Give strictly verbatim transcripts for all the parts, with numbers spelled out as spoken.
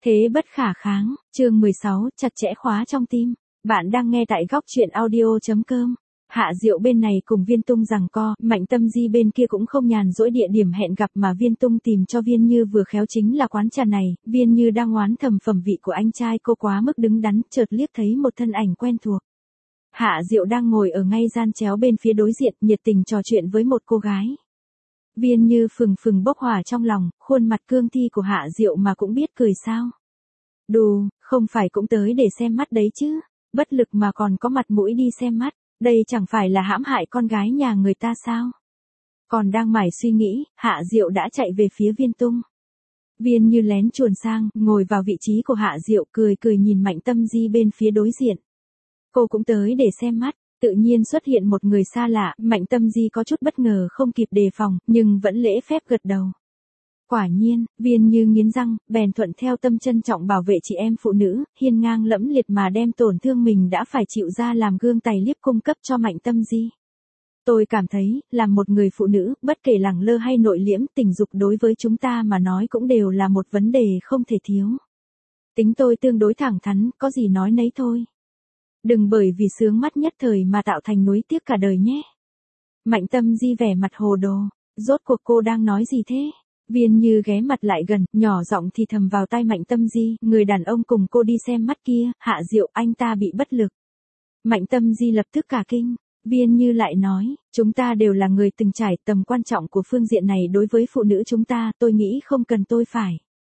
Thế bất khả kháng, chương mười sáu, chặt chẽ khóa trong tim. Bạn đang nghe tại góc truyện audio chấm com. Hạ Diệu bên này cùng Viên Tung giằng co, Mạnh Tâm Di bên kia cũng không nhàn rỗi địa điểm hẹn gặp mà Viên Tung tìm cho Viên Như vừa khéo chính là quán trà này. Viên Như đang oán thầm phẩm vị của anh trai cô quá mức đứng đắn, chợt liếc thấy một thân ảnh quen thuộc. Hạ Diệu đang ngồi ở ngay gian chéo bên phía đối diện, nhiệt tình trò chuyện với một cô gái. Viên Như phừng phừng bốc hỏa trong lòng, khuôn mặt cương thi của Hạ Diệu mà cũng biết cười sao. Đù, không phải cũng tới để xem mắt đấy chứ, bất lực mà còn có mặt mũi đi xem mắt, đây chẳng phải là hãm hại con gái nhà người ta sao. Còn đang mải suy nghĩ, Hạ Diệu đã chạy về phía Viên Tung. Viên Như lén chuồn sang, ngồi vào vị trí của Hạ Diệu, cười cười nhìn Mạnh Tâm Di bên phía đối diện. Cô cũng tới để xem mắt. Tự nhiên xuất hiện một người xa lạ, Mạnh Tâm Di có chút bất ngờ không kịp đề phòng, nhưng vẫn lễ phép gật đầu. Quả nhiên, Viên Như nghiến răng, bèn thuận theo tâm trân trọng bảo vệ chị em phụ nữ, hiên ngang lẫm liệt mà đem tổn thương mình đã phải chịu ra làm gương tài liếp cung cấp cho Mạnh Tâm Di. Tôi cảm thấy, làm một người phụ nữ, bất kể lẳng lơ hay nội liễm, tình dục đối với chúng ta mà nói cũng đều là một vấn đề không thể thiếu. Tính tôi tương đối thẳng thắn, có gì nói nấy thôi. Đừng bởi vì sướng mắt nhất thời mà tạo thành nuối tiếc cả đời nhé. Mạnh Tâm Di vẻ mặt hồ đồ, rốt cuộc cô đang nói gì thế? Viên Như ghé mặt lại gần, nhỏ giọng thì thầm vào tai Mạnh Tâm Di, người đàn ông cùng cô đi xem mắt kia, Hạ Diệu, anh ta bị bất lực. Mạnh Tâm Di lập tức cả kinh, Viên Như lại nói, chúng ta đều là người từng trải, tầm quan trọng của phương diện này đối với phụ nữ chúng ta, tôi nghĩ không cần tôi phải.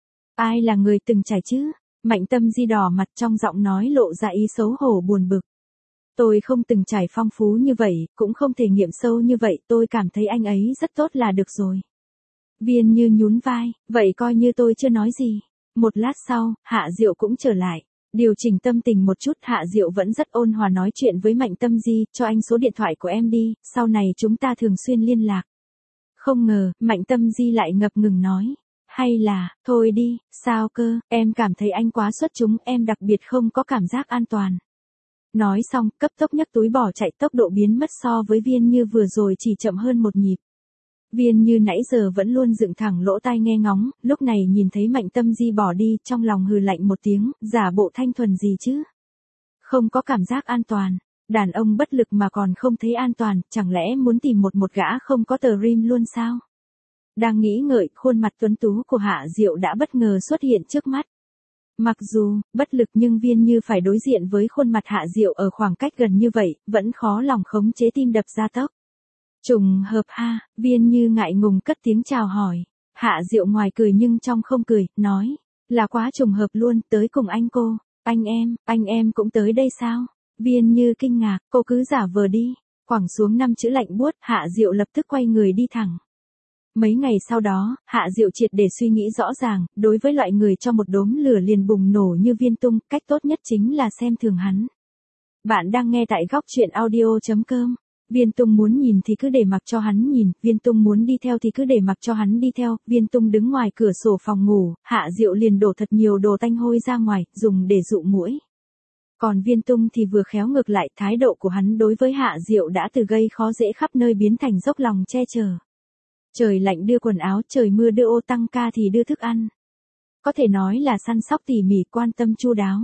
Ai là người từng trải chứ? Mạnh Tâm Di đỏ mặt, trong giọng nói lộ ra ý xấu hổ buồn bực. Tôi không từng trải phong phú như vậy, cũng không thể nghiệm sâu như vậy, tôi cảm thấy anh ấy rất tốt là được rồi. Viên Như nhún vai, vậy coi như tôi chưa nói gì. Một lát sau, Hạ Diệu cũng trở lại. Điều chỉnh tâm tình một chút, Hạ Diệu vẫn rất ôn hòa nói chuyện với Mạnh Tâm Di, cho anh số điện thoại của em đi, sau này chúng ta thường xuyên liên lạc. Không ngờ, Mạnh Tâm Di lại ngập ngừng nói. Hay là, thôi đi, sao cơ, em cảm thấy anh quá xuất chúng, em đặc biệt không có cảm giác an toàn. Nói xong, cấp tốc nhấc túi bỏ chạy, tốc độ biến mất so với Viên Như vừa rồi chỉ chậm hơn một nhịp. Viên Như nãy giờ vẫn luôn dựng thẳng lỗ tai nghe ngóng, lúc này nhìn thấy Mạnh Tâm Di bỏ đi, trong lòng hừ lạnh một tiếng, giả bộ thanh thuần gì chứ. Không có cảm giác an toàn, đàn ông bất lực mà còn không thấy an toàn, chẳng lẽ muốn tìm một một gã không có tờ rim luôn sao? Đang nghĩ ngợi, khuôn mặt tuấn tú của Hạ Diệu đã bất ngờ xuất hiện trước mắt. Mặc dù, bất lực nhưng Viên Như phải đối diện với khuôn mặt Hạ Diệu ở khoảng cách gần như vậy, vẫn khó lòng khống chế tim đập gia tốc. Trùng hợp ha, Viên Như ngại ngùng cất tiếng chào hỏi. Hạ Diệu ngoài cười nhưng trong không cười, nói, là quá trùng hợp luôn, tới cùng anh cô, anh em, anh em cũng tới đây sao? Viên Như kinh ngạc, cô cứ giả vờ đi, quẳng xuống năm chữ lạnh buốt, Hạ Diệu lập tức quay người đi thẳng. Mấy ngày sau đó, Hạ Diệu triệt để suy nghĩ rõ ràng, đối với loại người cho một đốm lửa liền bùng nổ như Viên Tung, cách tốt nhất chính là xem thường hắn. Bạn đang nghe tại góc truyện audio chấm com. Viên Tung muốn nhìn thì cứ để mặc cho hắn nhìn, Viên Tung muốn đi theo thì cứ để mặc cho hắn đi theo. Viên Tung đứng ngoài cửa sổ phòng ngủ, Hạ Diệu liền đổ thật nhiều đồ tanh hôi ra ngoài, dùng để dụ muỗi. Còn Viên Tung thì vừa khéo ngược lại, thái độ của hắn đối với Hạ Diệu đã từ gây khó dễ khắp nơi biến thành dốc lòng che chở. Trời lạnh đưa quần áo, trời mưa đưa ô, tăng ca thì đưa thức ăn. Có thể nói là săn sóc tỉ mỉ, quan tâm chu đáo.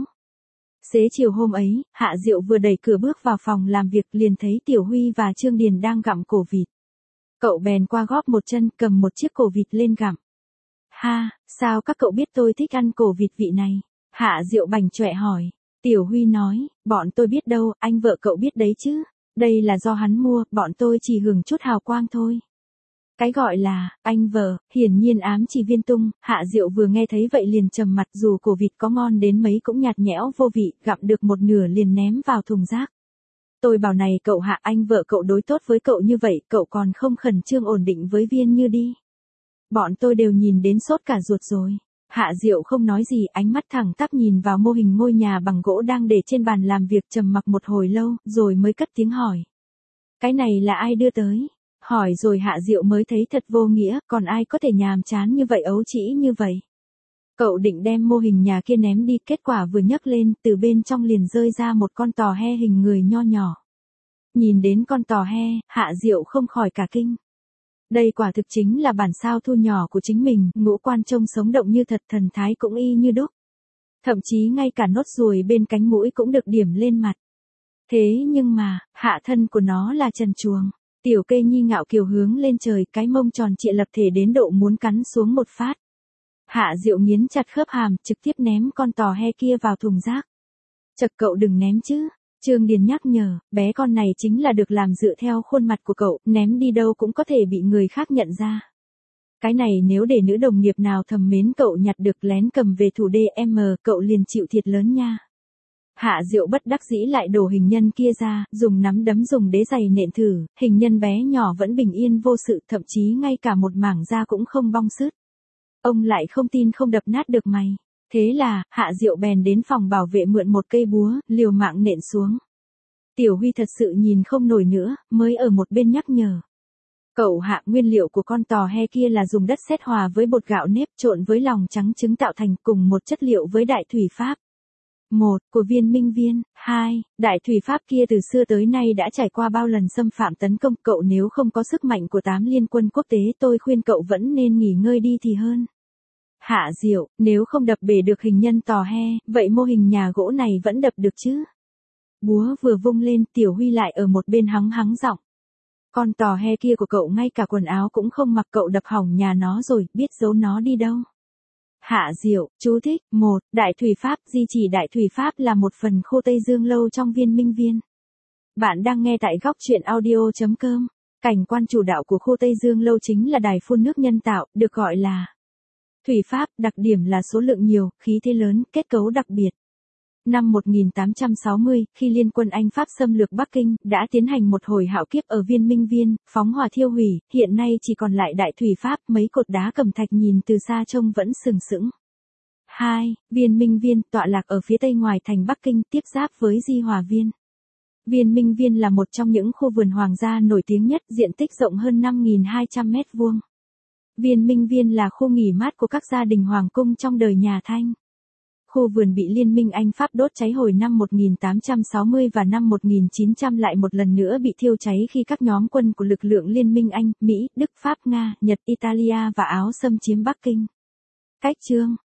Xế chiều hôm ấy, Hạ Diệu vừa đẩy cửa bước vào phòng làm việc liền thấy Tiểu Huy và Trương Điền đang gặm cổ vịt. Cậu bèn qua góp một chân cầm một chiếc cổ vịt lên gặm. Ha, sao các cậu biết tôi thích ăn cổ vịt vị này? Hạ Diệu bành chọe hỏi. Tiểu Huy nói, bọn tôi biết đâu, anh vợ cậu biết đấy chứ. Đây là do hắn mua, bọn tôi chỉ hưởng chút hào quang thôi. Cái gọi là, anh vợ, hiển nhiên ám chỉ Viên Tung. Hạ Diệu vừa nghe thấy vậy liền trầm mặt, dù cổ vịt có ngon đến mấy cũng nhạt nhẽo vô vị, gặm được một nửa liền ném vào thùng rác. Tôi bảo này cậu Hạ, anh vợ cậu đối tốt với cậu như vậy, cậu còn không khẩn trương ổn định với Viên Như đi. Bọn tôi đều nhìn đến sốt cả ruột rồi. Hạ Diệu không nói gì, ánh mắt thẳng tắp nhìn vào mô hình ngôi nhà bằng gỗ đang để trên bàn làm việc, trầm mặc một hồi lâu, rồi mới cất tiếng hỏi. Cái này là ai đưa tới? Hỏi rồi Hạ Diệu mới thấy thật vô nghĩa, còn ai có thể nhàm chán như vậy, ấu trĩ như vậy. Cậu định đem mô hình nhà kia ném đi, kết quả vừa nhấc lên, từ bên trong liền rơi ra một con tò he hình người nho nhỏ. Nhìn đến con tò he, Hạ Diệu không khỏi cả kinh. Đây quả thực chính là bản sao thu nhỏ của chính mình, ngũ quan trông sống động như thật, thần thái cũng y như đúc. Thậm chí ngay cả nốt ruồi bên cánh mũi cũng được điểm lên mặt. Thế nhưng mà, hạ thân của nó là trần truồng. Tiểu Kê Nhi ngạo kiều hướng lên trời, cái mông tròn trịa lập thể đến độ muốn cắn xuống một phát. Hạ Diệu nghiến chặt khớp hàm, trực tiếp ném con tò he kia vào thùng rác. Chật, cậu đừng ném chứ. Trương Điền nhắc nhở, bé con này chính là được làm dựa theo khuôn mặt của cậu, ném đi đâu cũng có thể bị người khác nhận ra. Cái này nếu để nữ đồng nghiệp nào thầm mến cậu nhặt được lén cầm về thủ đê em, cậu liền chịu thiệt lớn nha. Hạ Diệu bất đắc dĩ lại đổ hình nhân kia ra, dùng nắm đấm dùng đế giày nện thử, hình nhân bé nhỏ vẫn bình yên vô sự, thậm chí ngay cả một mảng da cũng không bong sứt. Ông lại không tin không đập nát được mày. Thế là, Hạ Diệu bèn đến phòng bảo vệ mượn một cây búa, liều mạng nện xuống. Tiểu Huy thật sự nhìn không nổi nữa, mới ở một bên nhắc nhở. Cậu Hạ, nguyên liệu của con tò he kia là dùng đất sét hòa với bột gạo nếp trộn với lòng trắng trứng tạo thành, cùng một chất liệu với đại thủy pháp. Một, của viên minh viên. Hai, đại thủy pháp kia từ xưa tới nay đã trải qua bao lần xâm phạm tấn công, cậu nếu không có sức mạnh của tám liên quân quốc tế tôi khuyên cậu vẫn nên nghỉ ngơi đi thì hơn. Hạ Diệu, nếu không đập bể được hình nhân tò he, vậy mô hình nhà gỗ này vẫn đập được chứ? Búa vừa vung lên, Tiểu Huy lại ở một bên hắng hắng giọng. Con tò he kia của cậu ngay cả quần áo cũng không mặc, cậu đập hỏng nhà nó rồi, biết giấu nó đi đâu. Hạ Diệu, chú thích, một, đại thủy pháp, di chỉ đại thủy pháp là một phần khu Tây Dương lâu trong viên minh viên. Bạn đang nghe tại góc truyện audio chấm com. Cảnh quan chủ đạo của khu Tây Dương lâu chính là đài phun nước nhân tạo, được gọi là thủy pháp, đặc điểm là số lượng nhiều, khí thế lớn, kết cấu đặc biệt. Năm một nghìn tám trăm sáu mươi, khi liên quân Anh Pháp xâm lược Bắc Kinh, đã tiến hành một hồi hạo kiếp ở viên minh viên, phóng hỏa thiêu hủy, hiện nay chỉ còn lại đại thủy pháp, mấy cột đá cẩm thạch nhìn từ xa trông vẫn sừng sững. Hai, viên minh viên, tọa lạc ở phía tây ngoài thành Bắc Kinh, tiếp giáp với Di Hòa Viên. Viên minh viên là một trong những khu vườn hoàng gia nổi tiếng nhất, diện tích rộng hơn năm nghìn hai trăm mét vuông. Viên minh viên là khu nghỉ mát của các gia đình hoàng cung trong đời nhà Thanh. Khu vườn bị Liên minh Anh Pháp đốt cháy hồi năm một nghìn tám trăm sáu mươi và năm một nghìn chín trăm lại một lần nữa bị thiêu cháy khi các nhóm quân của lực lượng Liên minh Anh, Mỹ, Đức, Pháp, Nga, Nhật, Italia và Áo xâm chiếm Bắc Kinh. Cách chương